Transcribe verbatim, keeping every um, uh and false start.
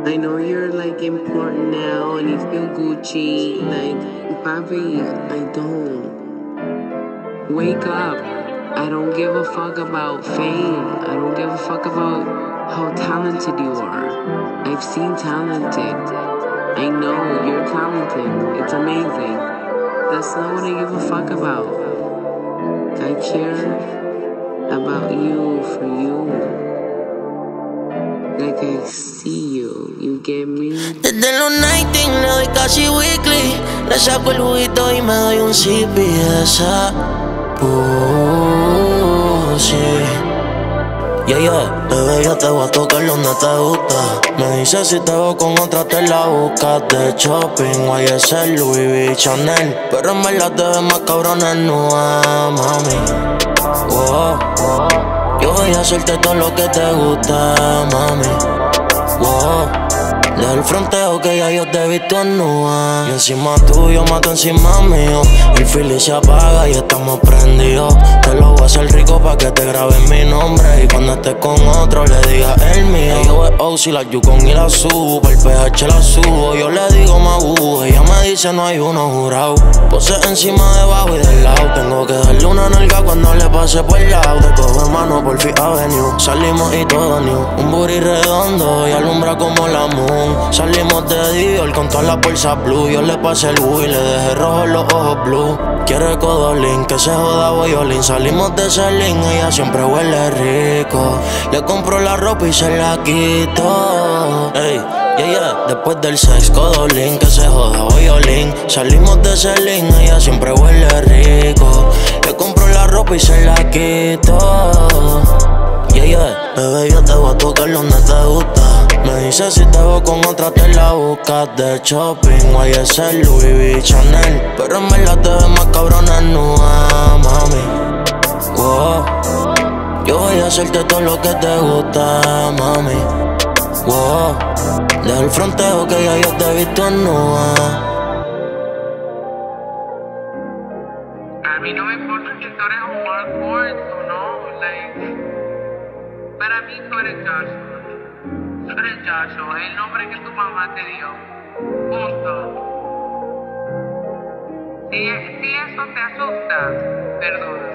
I know you're like important now and you feel Gucci. Like, papi, I don't. Wake up. I don't give a fuck about fame. I don't give a fuck about how talented you are. I've seen talented. I know you're talented. It's amazing. That's not what I give a fuck about. I care about you for you. Like I see you, you get me? Desde los noventa le doy casi weekly. Le saco el juguito y me doy un sipi de esa pussy. Yeah, yeah, bebé, yo te voy a tocar donde te gusta. Me dice si te veo con otra te la buscas. De shopping, Y S L, Louis V, Chanel. Pero en verdad te ves más cabrona en nua, mami. Wow. Yo voy a hacerte todo lo que te gusta, mami. Wow. Deja el fronteo que ya yo te he visto en nua. Y encima tuyo mato encima mío. El feeling se apaga y estamos prendidos. Te lo voy a hacer rico pa' que te grabes mi nombre. Y cuando estés con otro le digas el mío. Yo es O C, la Yukon y la subo. El P H la subo, yo le digo Mabu. Ella me dice no hay uno jurado. Pose encima, debajo y del lado. Tengo que darle una nalga cuando le pase por el lado. Te cojo en mano por Fifth Avenue. Salimos y todo new. Un booty redondo y alumbra como la moon. Salimos de Dior con todas las bolsas blue. Yo le pasé el Wii y le dejé rojos los ojos blue. Quiere codolín, que se joda boyolín. Salimos de Celine, ella siempre huele rico. Le compro la ropa y se la quito. Ey, yeah, yeah. Después del sex, codolín, que se joda boyolín. Salimos de Celine, ella siempre huele rico. Le compro la ropa y se la quito. Yeah, yeah. Bebé, yo te voy a tocar donde te gusta. Me dice si te veo con otra te la buscas. De shopping, Y S L, Louis V, Chanel. Pero en verdad te ves más cabrona en nua, mami. Wow. Yo voy a hacerte todo lo que te gusta, mami. Wow. Deja el fronteo que ya yo te he visto en nua. A mí no me importa si tú eres un workhorse o no, like, para mí tú eres Joshua. Tú eres Joshua, es el nombre que tu mamá te dio. Punto. Si, si eso te asusta, perdona.